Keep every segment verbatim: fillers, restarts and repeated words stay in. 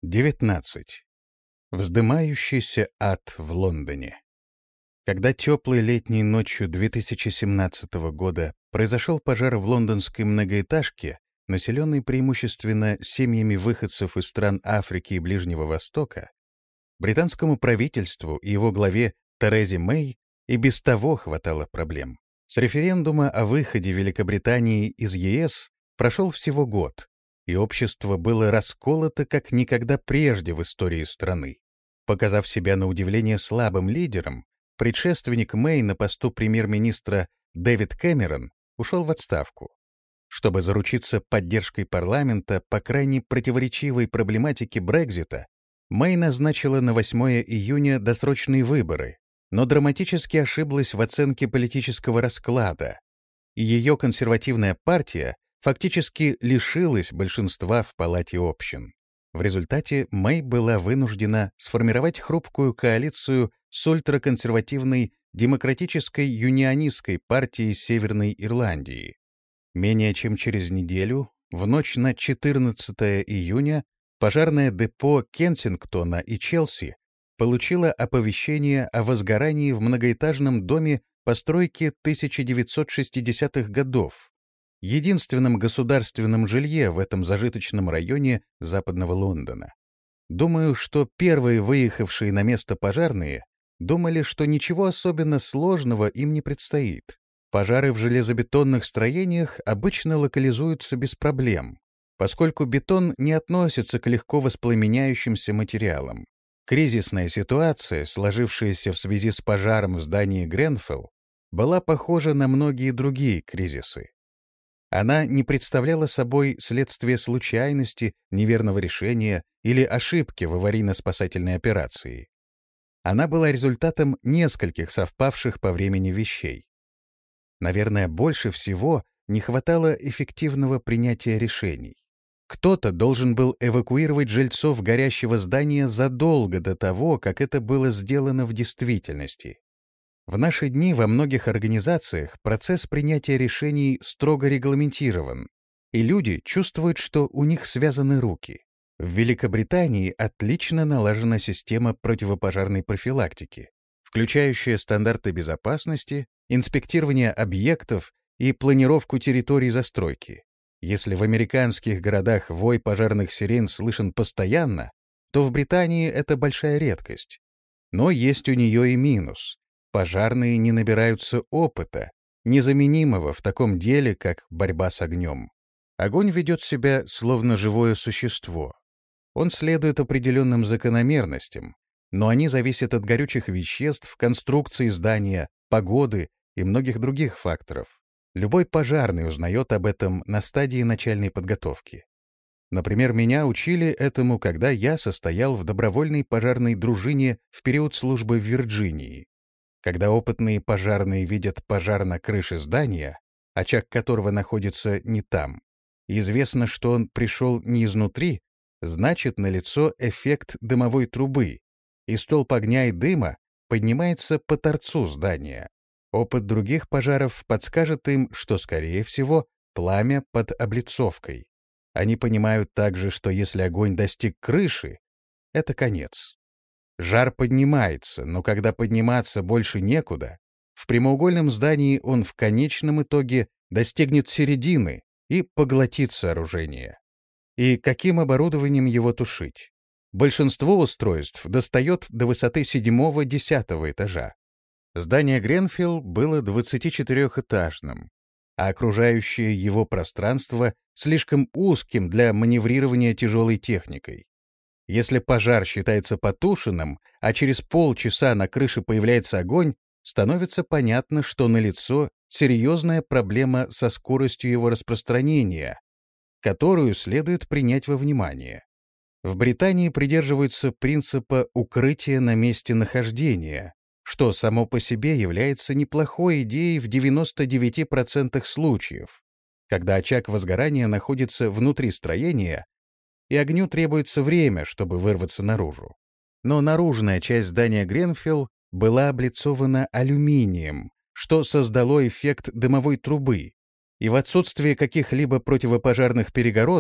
девятнадцать. Вздымающийся ад в Лондоне. Когда теплой летней ночью две тысячи семнадцатого года произошел пожар в лондонской многоэтажке, населенной преимущественно семьями выходцев из стран Африки и Ближнего Востока, британскому правительству и его главе Терезе Мэй и без того хватало проблем. С референдума о выходе Великобритании из ЕС прошел всего год, и общество было расколото как никогда прежде в истории страны. Показав себя на удивление слабым лидером, предшественник Мэй на посту премьер-министра Дэвид Кэмерон ушел в отставку. Чтобы заручиться поддержкой парламента по крайне противоречивой проблематике Брексита, Мэй назначила на восьмое июня досрочные выборы, но драматически ошиблась в оценке политического расклада, и ее консервативная партия фактически лишилась большинства в Палате общин. В результате Мэй была вынуждена сформировать хрупкую коалицию с ультраконсервативной демократической юнионистской партией Северной Ирландии. Менее чем через неделю, в ночь на четырнадцатое июня, пожарное депо Кенсингтона и Челси получило оповещение о возгорании в многоэтажном доме постройки тысяча девятьсот шестидесятых годов, единственном государственном жилье в этом зажиточном районе западного Лондона. Думаю, что первые выехавшие на место пожарные думали, что ничего особенно сложного им не предстоит. Пожары в железобетонных строениях обычно локализуются без проблем, поскольку бетон не относится к легко воспламеняющимся материалам. Кризисная ситуация, сложившаяся в связи с пожаром в здании Гренфелл, была похожа на многие другие кризисы. Она не представляла собой следствие случайности, неверного решения или ошибки в аварийно-спасательной операции. Она была результатом нескольких совпавших по времени вещей. Наверное, больше всего не хватало эффективного принятия решений. Кто-то должен был эвакуировать жильцов горящего здания задолго до того, как это было сделано в действительности. В наши дни во многих организациях процесс принятия решений строго регламентирован, и люди чувствуют, что у них связаны руки. В Великобритании отлично налажена система противопожарной профилактики, включающая стандарты безопасности, инспектирование объектов и планировку территорий застройки. Если в американских городах вой пожарных сирен слышен постоянно, то в Британии это большая редкость. Но есть у нее и минус. Пожарные не набираются опыта, незаменимого в таком деле, как борьба с огнем. Огонь ведет себя словно живое существо. Он следует определенным закономерностям, но они зависят от горючих веществ, конструкции здания, погоды и многих других факторов. Любой пожарный узнает об этом на стадии начальной подготовки. Например, меня учили этому, когда я состоял в добровольной пожарной дружине в период службы в Вирджинии. Когда опытные пожарные видят пожар на крыше здания, очаг которого находится не там, и известно, что он пришел не изнутри, значит, налицо эффект дымовой трубы, и столб огня и дыма поднимается по торцу здания. Опыт других пожаров подскажет им, что, скорее всего, пламя под облицовкой. Они понимают также, что если огонь достиг крыши, это конец. Жар поднимается, но когда подниматься больше некуда, в прямоугольном здании он в конечном итоге достигнет середины и поглотит сооружение. И каким оборудованием его тушить? Большинство устройств достает до высоты седьмого-десятого этажа. Здание Гренфелл было двадцатичетырехэтажным, а окружающее его пространство слишком узким для маневрирования тяжелой техникой. Если пожар считается потушенным, а через полчаса на крыше появляется огонь, становится понятно, что налицо серьезная проблема со скоростью его распространения, которую следует принять во внимание. В Британии придерживаются принципа укрытия на месте нахождения, что само по себе является неплохой идеей в девяноста девяти процентах случаев, когда очаг возгорания находится внутри строения, и огню требуется время, чтобы вырваться наружу. Но наружная часть здания Гренфелл была облицована алюминием, что создало эффект дымовой трубы, и в отсутствие каких-либо противопожарных перегородок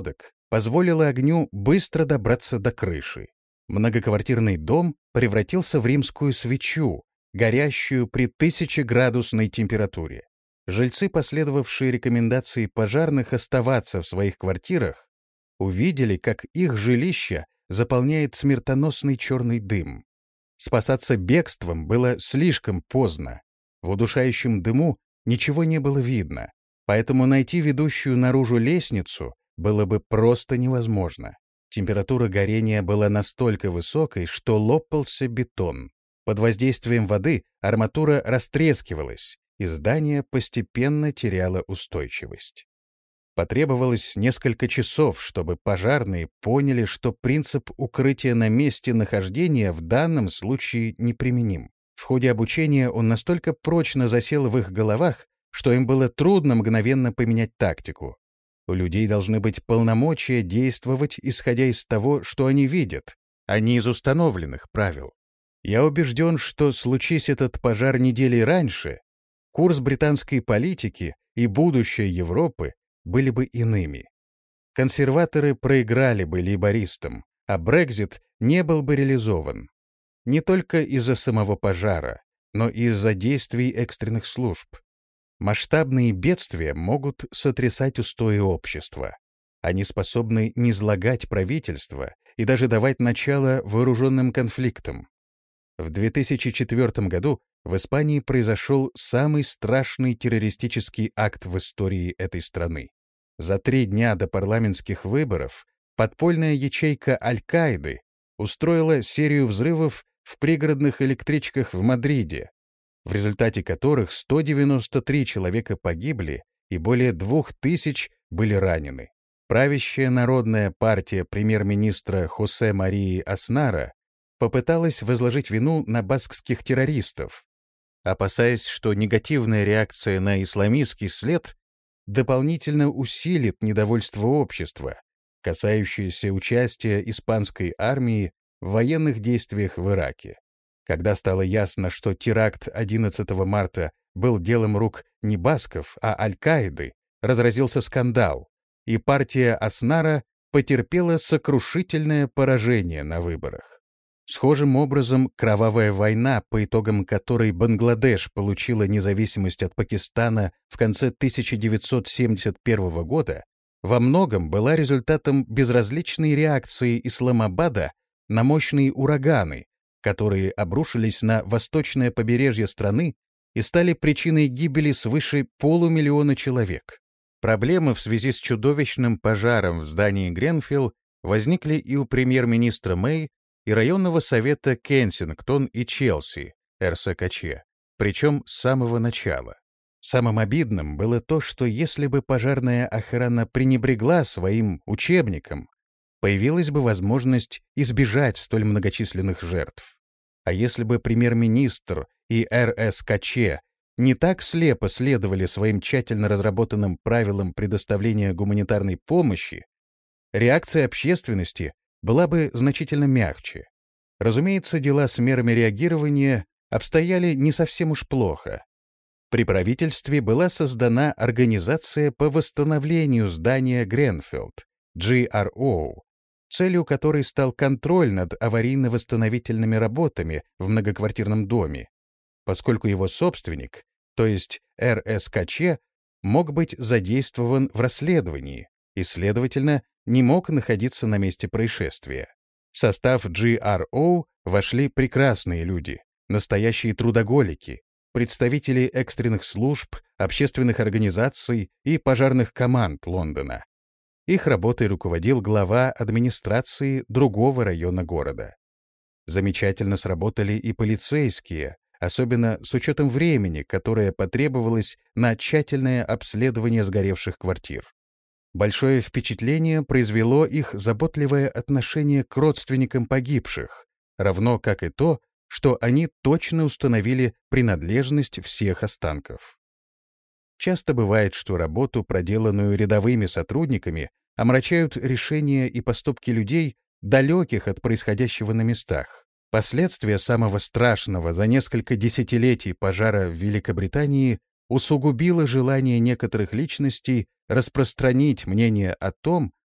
позволило огню быстро добраться до крыши. Многоквартирный дом превратился в римскую свечу, горящую при тысячеградусной температуре. Жильцы, последовавшие рекомендации пожарных оставаться в своих квартирах, увидели, как их жилище заполняет смертоносный черный дым. Спасаться бегством было слишком поздно. В удушающем дыму ничего не было видно, поэтому найти ведущую наружу лестницу было бы просто невозможно. Температура горения была настолько высокой, что лопался бетон. Под воздействием воды арматура растрескивалась, и здание постепенно теряло устойчивость. Потребовалось несколько часов, чтобы пожарные поняли, что принцип укрытия на месте нахождения в данном случае неприменим. В ходе обучения он настолько прочно засел в их головах, что им было трудно мгновенно поменять тактику. У людей должны быть полномочия действовать, исходя из того, что они видят, а не из установленных правил. Я убежден, что, случись этот пожар недели раньше, курс британской политики и будущее Европы были бы иными. Консерваторы проиграли бы лейбористам, а Брексит не был бы реализован. Не только из-за самого пожара, но и из-за действий экстренных служб. Масштабные бедствия могут сотрясать устои общества. Они способны низлагать правительство и даже давать начало вооруженным конфликтам. В две тысячи четвёртом году в Испании произошел самый страшный террористический акт в истории этой страны. За три дня до парламентских выборов подпольная ячейка Аль-Каиды устроила серию взрывов в пригородных электричках в Мадриде, в результате которых сто девяносто три человека погибли и более двух тысяч были ранены. Правящая народная партия премьер-министра Хосе Марии Аснара попыталась возложить вину на баскских террористов, опасаясь, что негативная реакция на исламистский след дополнительно усилит недовольство общества, касающееся участия испанской армии в военных действиях в Ираке. Когда стало ясно, что теракт одиннадцатого марта был делом рук не басков, а Аль-Каиды, разразился скандал, и партия Аснара потерпела сокрушительное поражение на выборах. Схожим образом, кровавая война, по итогам которой Бангладеш получила независимость от Пакистана в конце тысяча девятьсот семьдесят первого года, во многом была результатом безразличной реакции Исламабада на мощные ураганы, которые обрушились на восточное побережье страны и стали причиной гибели свыше полумиллиона человек. Проблемы в связи с чудовищным пожаром в здании Гренфилл возникли и у премьер-министра Мэй, и районного совета Кенсингтон и Челси, эр эс ка че, причем с самого начала. Самым обидным было то, что если бы пожарная охрана пренебрегла своим учебником, появилась бы возможность избежать столь многочисленных жертв. А если бы премьер-министр и эр эс ка че не так слепо следовали своим тщательно разработанным правилам предоставления гуманитарной помощи, реакция общественности была бы значительно мягче. Разумеется, дела с мерами реагирования обстояли не совсем уж плохо. При правительстве была создана Организация по восстановлению здания Гренфилд, джи ар о, целью которой стал контроль над аварийно-восстановительными работами в многоквартирном доме, поскольку его собственник, то есть эр эс ка че, мог быть задействован в расследовании и, следовательно, не мог находиться на месте происшествия. В состав джи ар о вошли прекрасные люди, настоящие трудоголики, представители экстренных служб, общественных организаций и пожарных команд Лондона. Их работой руководил глава администрации другого района города. Замечательно сработали и полицейские, особенно с учетом времени, которое потребовалось на тщательное обследование сгоревших квартир. Большое впечатление произвело их заботливое отношение к родственникам погибших, равно как и то, что они точно установили принадлежность всех останков. Часто бывает, что работу, проделанную рядовыми сотрудниками, омрачают решения и поступки людей, далеких от происходящего на местах. Последствия самого страшного за несколько десятилетий пожара в Великобритании усугубило желание некоторых личностей распространить мнение о том,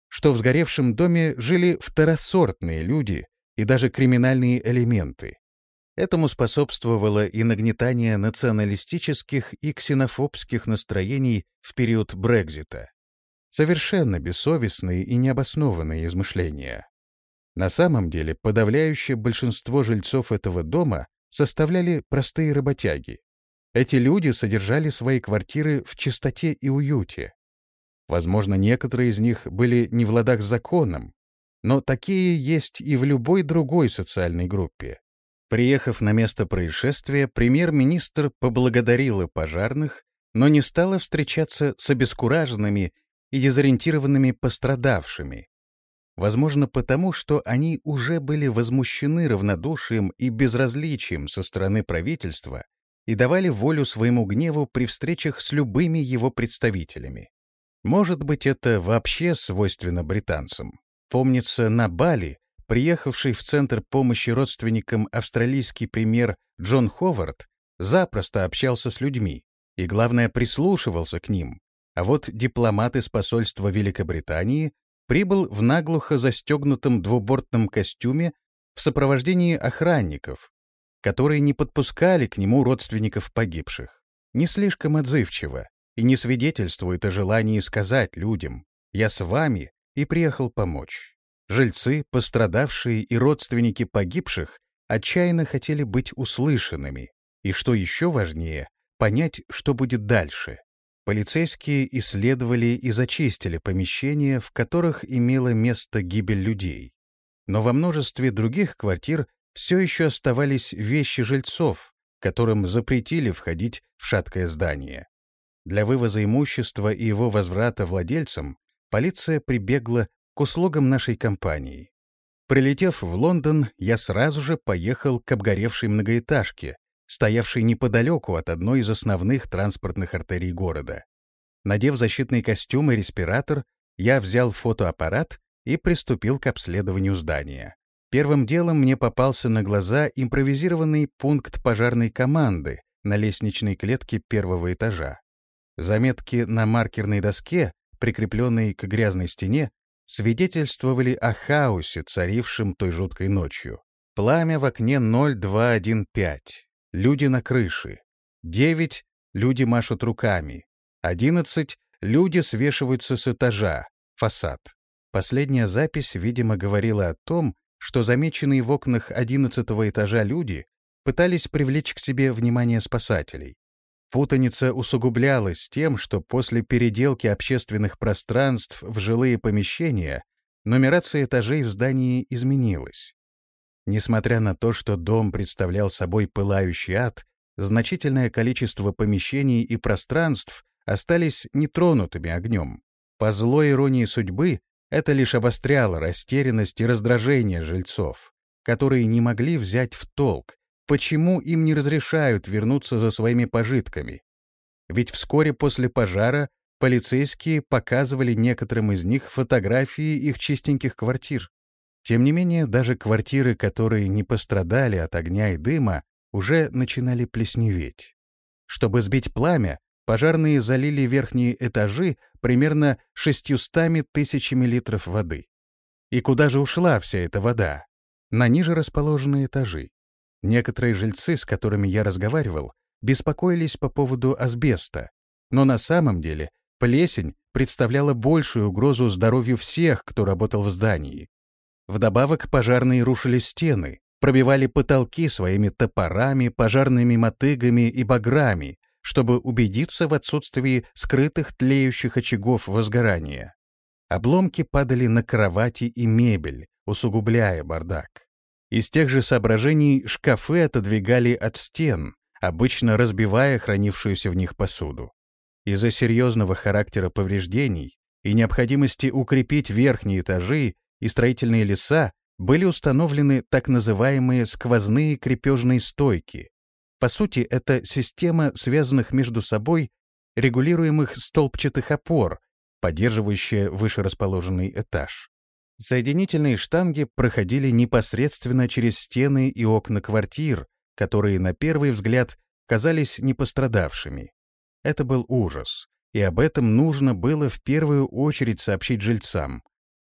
что в сгоревшем доме жили второсортные люди и даже криминальные элементы. Этому способствовало и нагнетание националистических и ксенофобских настроений в период Брексита. Совершенно бессовестные и необоснованные измышления. На самом деле, подавляющее большинство жильцов этого дома составляли простые работяги. Эти люди содержали свои квартиры в чистоте и уюте. Возможно, некоторые из них были не в ладах с законом, но такие есть и в любой другой социальной группе. Приехав на место происшествия, премьер-министр поблагодарила пожарных, но не стала встречаться с обескураженными и дезориентированными пострадавшими. Возможно, потому, что они уже были возмущены равнодушием и безразличием со стороны правительства и давали волю своему гневу при встречах с любыми его представителями. Может быть, это вообще свойственно британцам. Помнится, на Бали приехавший в Центр помощи родственникам австралийский премьер Джон Ховард запросто общался с людьми и, главное, прислушивался к ним, а вот дипломат из посольства Великобритании прибыл в наглухо застегнутом двубортном костюме в сопровождении охранников, которые не подпускали к нему родственников погибших. Не слишком отзывчиво и не свидетельствует о желании сказать людям «я с вами» и приехал помочь. Жильцы, пострадавшие и родственники погибших отчаянно хотели быть услышанными и, что еще важнее, понять, что будет дальше. Полицейские исследовали и зачистили помещения, в которых имела место гибель людей. Но во множестве других квартир все еще оставались вещи жильцов, которым запретили входить в шаткое здание. Для вывоза имущества и его возврата владельцам полиция прибегла к услугам нашей компании. Прилетев в Лондон, я сразу же поехал к обгоревшей многоэтажке, стоявшей неподалеку от одной из основных транспортных артерий города. Надев защитный костюм и респиратор, я взял фотоаппарат и приступил к обследованию здания. Первым делом мне попался на глаза импровизированный пункт пожарной команды на лестничной клетке первого этажа. Заметки на маркерной доске, прикрепленной к грязной стене, свидетельствовали о хаосе, царившем той жуткой ночью. Пламя в окне ноль два один пять. Люди на крыше. девять. Люди машут руками. одиннадцать. Люди свешиваются с этажа. Фасад. Последняя запись, видимо, говорила о том, что замеченные в окнах одиннадцатого этажа люди пытались привлечь к себе внимание спасателей. Путаница усугублялась тем, что после переделки общественных пространств в жилые помещения нумерация этажей в здании изменилась. Несмотря на то, что дом представлял собой пылающий ад, значительное количество помещений и пространств остались нетронутыми огнем. По злой иронии судьбы, это лишь обостряло растерянность и раздражение жильцов, которые не могли взять в толк, почему им не разрешают вернуться за своими пожитками. Ведь вскоре после пожара полицейские показывали некоторым из них фотографии их чистеньких квартир. Тем не менее, даже квартиры, которые не пострадали от огня и дыма, уже начинали плесневеть. Чтобы сбить пламя, пожарные залили верхние этажи примерно шестьюстами тысячами литров воды. И куда же ушла вся эта вода? На ниже расположенные этажи. Некоторые жильцы, с которыми я разговаривал, беспокоились по поводу асбеста, но на самом деле плесень представляла большую угрозу здоровью всех, кто работал в здании. Вдобавок пожарные рушили стены, пробивали потолки своими топорами, пожарными мотыгами и баграми, чтобы убедиться в отсутствии скрытых тлеющих очагов возгорания. Обломки падали на кровати и мебель, усугубляя бардак. Из тех же соображений шкафы отодвигали от стен, обычно разбивая хранившуюся в них посуду. Из-за серьезного характера повреждений и необходимости укрепить верхние этажи и строительные леса были установлены так называемые сквозные крепежные стойки. По сути, это система связанных между собой регулируемых столбчатых опор, поддерживающая вышерасположенный этаж. Соединительные штанги проходили непосредственно через стены и окна квартир, которые на первый взгляд казались непострадавшими. Это был ужас, и об этом нужно было в первую очередь сообщить жильцам.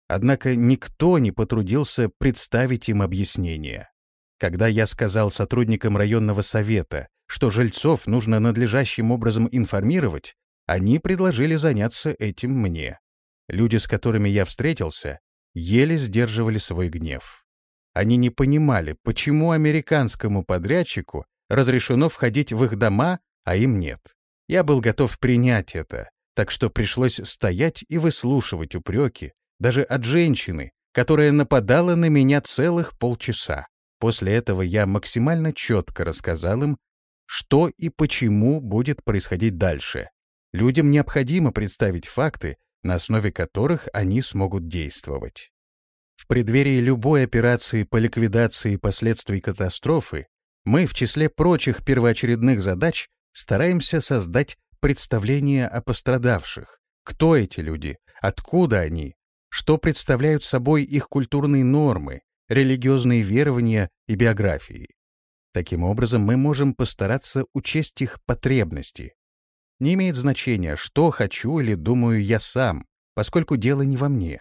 Однако никто не потрудился представить им объяснение. Когда я сказал сотрудникам районного совета, что жильцов нужно надлежащим образом информировать, они предложили заняться этим мне. Люди, с которыми я встретился, еле сдерживали свой гнев. Они не понимали, почему американскому подрядчику разрешено входить в их дома, а им нет. Я был готов принять это, так что пришлось стоять и выслушивать упреки, даже от женщины, которая нападала на меня целых полчаса. После этого я максимально четко рассказал им, что и почему будет происходить дальше. Людям необходимо представить факты, на основе которых они смогут действовать. В преддверии любой операции по ликвидации последствий катастрофы мы, в числе прочих первоочередных задач, стараемся создать представление о пострадавших. Кто эти люди? Откуда они? Что представляют собой их культурные нормы, религиозные верования и биографии? Таким образом, мы можем постараться учесть их потребности. Не имеет значения, что хочу или думаю я сам, поскольку дело не во мне.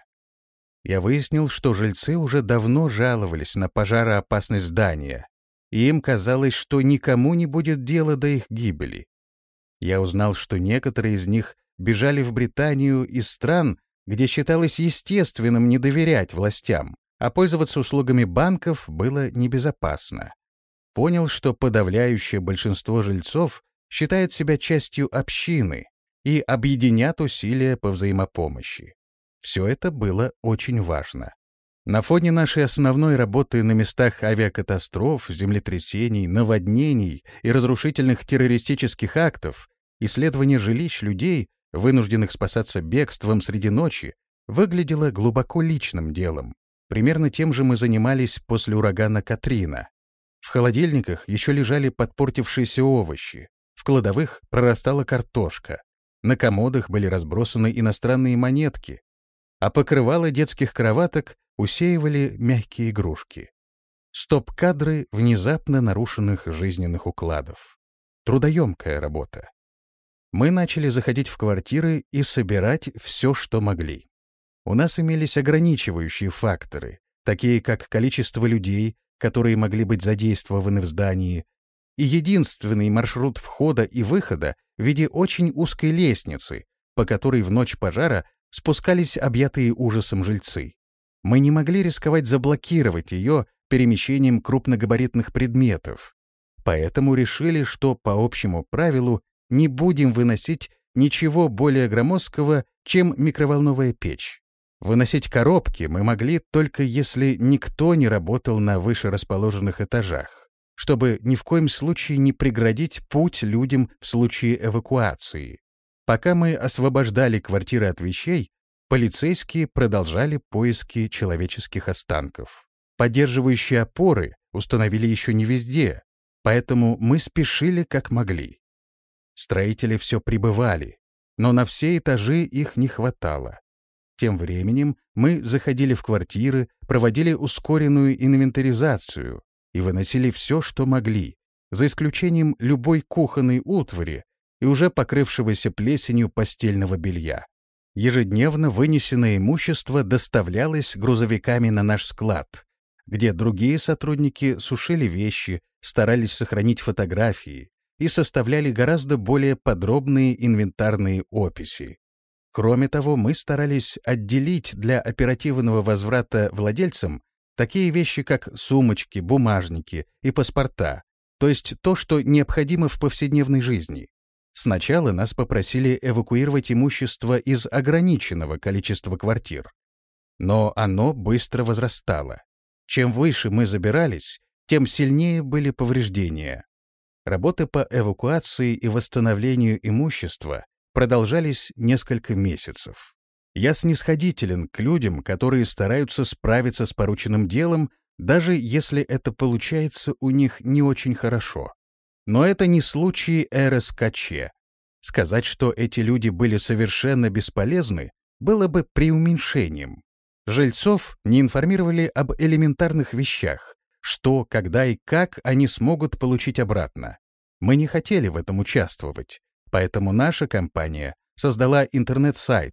Я выяснил, что жильцы уже давно жаловались на пожароопасность здания, и им казалось, что никому не будет дела до их гибели. Я узнал, что некоторые из них бежали в Британию из стран, где считалось естественным не доверять властям, а пользоваться услугами банков было небезопасно. Понял, что подавляющее большинство жильцов считает себя частью общины и объединят усилия по взаимопомощи. Все это было очень важно. На фоне нашей основной работы на местах авиакатастроф, землетрясений, наводнений и разрушительных террористических актов, исследование жилищ людей, вынужденных спасаться бегством среди ночи, выглядело глубоко личным делом. Примерно тем же мы занимались после урагана Катрина. В холодильниках еще лежали подпортившиеся овощи, в кладовых прорастала картошка, на комодах были разбросаны иностранные монетки, а покрывала детских кроваток усеивали мягкие игрушки. Стоп-кадры внезапно нарушенных жизненных укладов. Трудоемкая работа. Мы начали заходить в квартиры и собирать все, что могли. У нас имелись ограничивающие факторы, такие как количество людей, которые могли быть задействованы в здании, и единственный маршрут входа и выхода в виде очень узкой лестницы, по которой в ночь пожара спускались объятые ужасом жильцы. Мы не могли рисковать заблокировать ее перемещением крупногабаритных предметов, поэтому решили, что по общему правилу не будем выносить ничего более громоздкого, чем микроволновая печь. Выносить коробки мы могли только если никто не работал на выше расположенных этажах, чтобы ни в коем случае не преградить путь людям в случае эвакуации. Пока мы освобождали квартиры от вещей, полицейские продолжали поиски человеческих останков. Поддерживающие опоры установили еще не везде, поэтому мы спешили как могли. Строители все прибывали, но на все этажи их не хватало. Тем временем мы заходили в квартиры, проводили ускоренную инвентаризацию и выносили все, что могли, за исключением любой кухонной утвари и уже покрывшегося плесенью постельного белья. Ежедневно вынесенное имущество доставлялось грузовиками на наш склад, где другие сотрудники сушили вещи, старались сохранить фотографии и составляли гораздо более подробные инвентарные описи. Кроме того, мы старались отделить для оперативного возврата владельцам такие вещи, как сумочки, бумажники и паспорта, то есть то, что необходимо в повседневной жизни. Сначала нас попросили эвакуировать имущество из ограниченного количества квартир. Но оно быстро возрастало. Чем выше мы забирались, тем сильнее были повреждения. Работы по эвакуации и восстановлению имущества продолжались несколько месяцев. Я снисходителен к людям, которые стараются справиться с порученным делом, даже если это получается у них не очень хорошо. Но это не случай РСКЧ. Сказать, что эти люди были совершенно бесполезны, было бы преуменьшением. Жильцов не информировали об элементарных вещах, что, когда и как они смогут получить обратно. Мы не хотели в этом участвовать, поэтому наша компания создала интернет-сайт,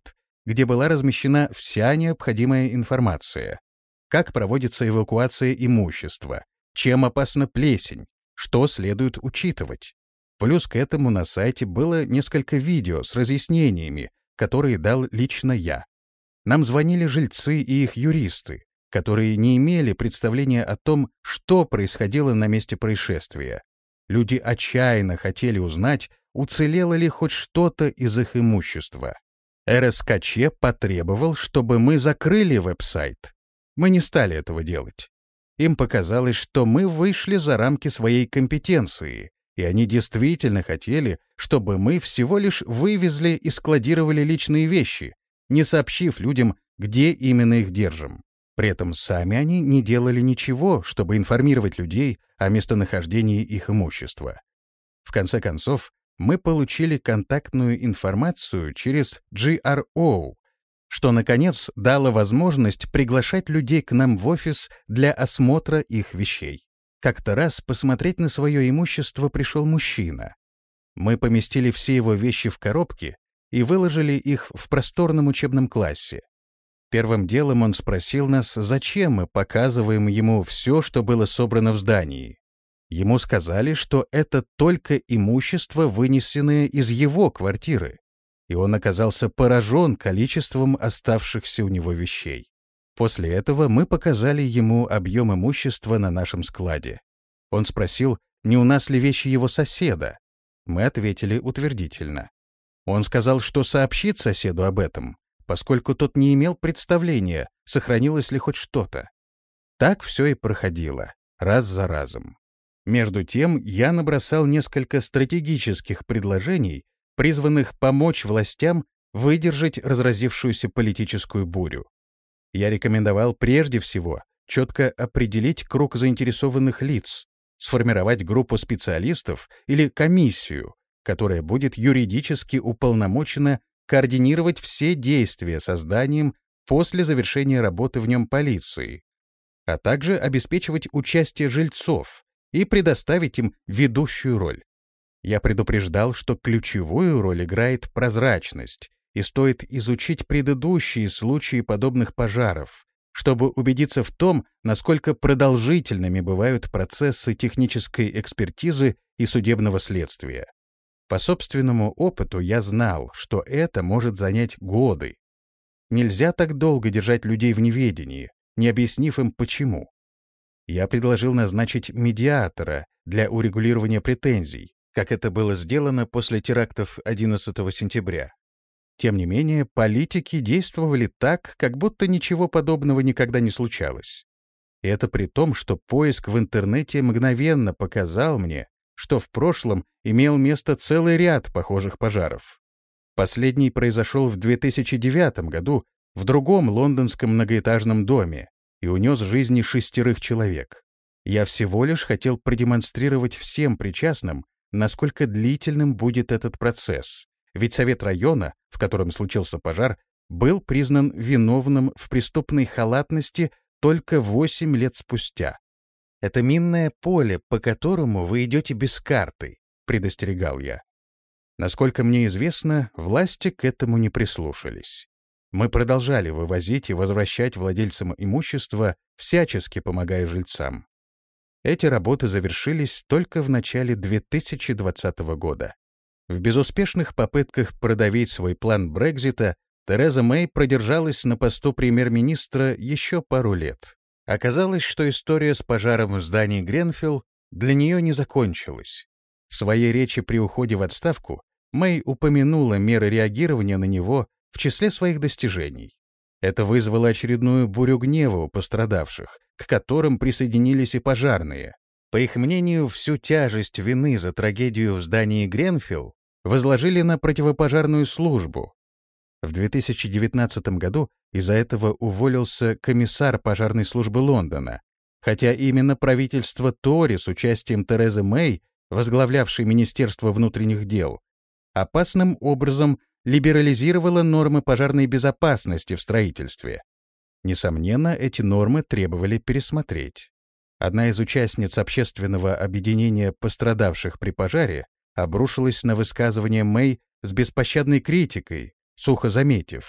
где была размещена вся необходимая информация. Как проводится эвакуация имущества, чем опасна плесень, что следует учитывать. Плюс к этому на сайте было несколько видео с разъяснениями, которые дал лично я. Нам звонили жильцы и их юристы, которые не имели представления о том, что происходило на месте происшествия. Люди отчаянно хотели узнать, уцелело ли хоть что-то из их имущества. эр эс ка че потребовал, чтобы мы закрыли веб-сайт. Мы не стали этого делать. Им показалось, что мы вышли за рамки своей компетенции, и они действительно хотели, чтобы мы всего лишь вывезли и складировали личные вещи, не сообщив людям, где именно их держим. При этом сами они не делали ничего, чтобы информировать людей о местонахождении их имущества. В конце концов, мы получили контактную информацию через джи ар о, что, наконец, дало возможность приглашать людей к нам в офис для осмотра их вещей. Как-то раз посмотреть на свое имущество пришел мужчина. Мы поместили все его вещи в коробки и выложили их в просторном учебном классе. Первым делом он спросил нас, зачем мы показываем ему все, что было собрано в здании. Ему сказали, что это только имущество, вынесенное из его квартиры, и он оказался поражен количеством оставшихся у него вещей. После этого мы показали ему объем имущества на нашем складе. Он спросил, не у нас ли вещи его соседа. Мы ответили утвердительно. Он сказал, что сообщит соседу об этом, поскольку тот не имел представления, сохранилось ли хоть что-то. Так все и проходило, раз за разом. Между тем, я набросал несколько стратегических предложений, призванных помочь властям выдержать разразившуюся политическую бурю. Я рекомендовал прежде всего четко определить круг заинтересованных лиц, сформировать группу специалистов или комиссию, которая будет юридически уполномочена координировать все действия со зданием после завершения работы в нем полиции, а также обеспечивать участие жильцов и предоставить им ведущую роль. Я предупреждал, что ключевую роль играет прозрачность, и стоит изучить предыдущие случаи подобных пожаров, чтобы убедиться в том, насколько продолжительными бывают процессы технической экспертизы и судебного следствия. По собственному опыту я знал, что это может занять годы. Нельзя так долго держать людей в неведении, не объяснив им почему. Я предложил назначить медиатора для урегулирования претензий, как это было сделано после терактов одиннадцатого сентября. Тем не менее, политики действовали так, как будто ничего подобного никогда не случалось. И это при том, что поиск в интернете мгновенно показал мне, что в прошлом имел место целый ряд похожих пожаров. Последний произошел в две тысячи девятом году в другом лондонском многоэтажном доме и унес жизни шестерых человек. Я всего лишь хотел продемонстрировать всем причастным, насколько длительным будет этот процесс, ведь Совет района, в котором случился пожар, был признан виновным в преступной халатности только восемь лет спустя. «Это минное поле, по которому вы идете без карты», — предостерегал я. Насколько мне известно, власти к этому не прислушались. Мы продолжали вывозить и возвращать владельцам имущества, всячески помогая жильцам. Эти работы завершились только в начале две тысячи двадцатого года. В безуспешных попытках продавить свой план Брексита Тереза Мэй продержалась на посту премьер-министра еще пару лет. Оказалось, что история с пожаром в здании Гренфелл для нее не закончилась. В своей речи при уходе в отставку Мэй упомянула меры реагирования на него в числе своих достижений. Это вызвало очередную бурю гнева у пострадавших, к которым присоединились и пожарные. По их мнению, всю тяжесть вины за трагедию в здании Гренфелл возложили на противопожарную службу. В две тысячи девятнадцатом году из-за этого уволился комиссар пожарной службы Лондона, хотя именно правительство Тори с участием Терезы Мэй, возглавлявшей Министерство внутренних дел, опасным образом либерализировало нормы пожарной безопасности в строительстве. Несомненно, эти нормы требовали пересмотреть. Одна из участниц общественного объединения пострадавших при пожаре обрушилась на высказывание Мэй с беспощадной критикой, сухо заметив: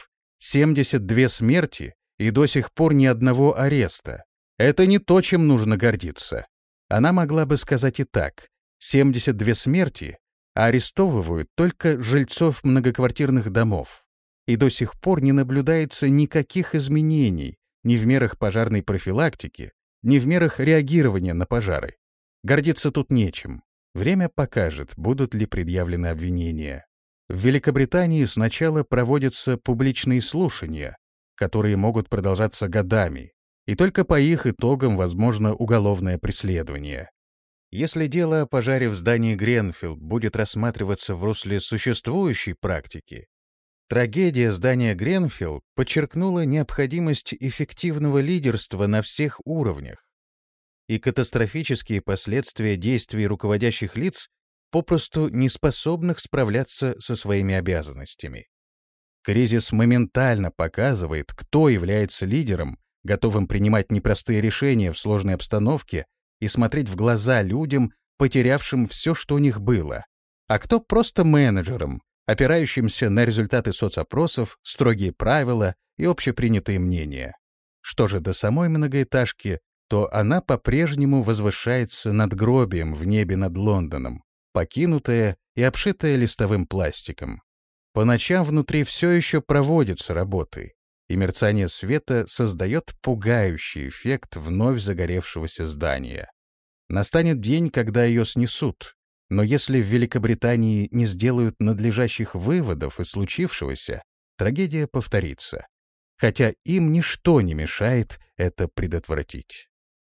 семьдесят две смерти и до сих пор ни одного ареста. Это не то, чем нужно гордиться. Она могла бы сказать и так: семьдесят две смерти, а арестовывают только жильцов многоквартирных домов. И до сих пор не наблюдается никаких изменений ни в мерах пожарной профилактики, ни в мерах реагирования на пожары. Гордиться тут нечем. Время покажет, будут ли предъявлены обвинения. В Великобритании сначала проводятся публичные слушания, которые могут продолжаться годами, и только по их итогам возможно уголовное преследование. Если дело о пожаре в здании Гренфилл будет рассматриваться в русле существующей практики, трагедия здания Гренфилл подчеркнула необходимость эффективного лидерства на всех уровнях, и катастрофические последствия действий руководящих лиц, попросту не способных справляться со своими обязанностями. Кризис моментально показывает, кто является лидером, готовым принимать непростые решения в сложной обстановке и смотреть в глаза людям, потерявшим все, что у них было, а кто просто менеджером, опирающимся на результаты соцопросов, строгие правила и общепринятые мнения. Что же до самой многоэтажки, то она по-прежнему возвышается над гробием в небе над Лондоном, покинутая и обшитая листовым пластиком. По ночам внутри все еще проводятся работы, и мерцание света создает пугающий эффект вновь загоревшегося здания. Настанет день, когда ее снесут, но если в Великобритании не сделают надлежащих выводов из случившегося, трагедия повторится, хотя им ничто не мешает это предотвратить.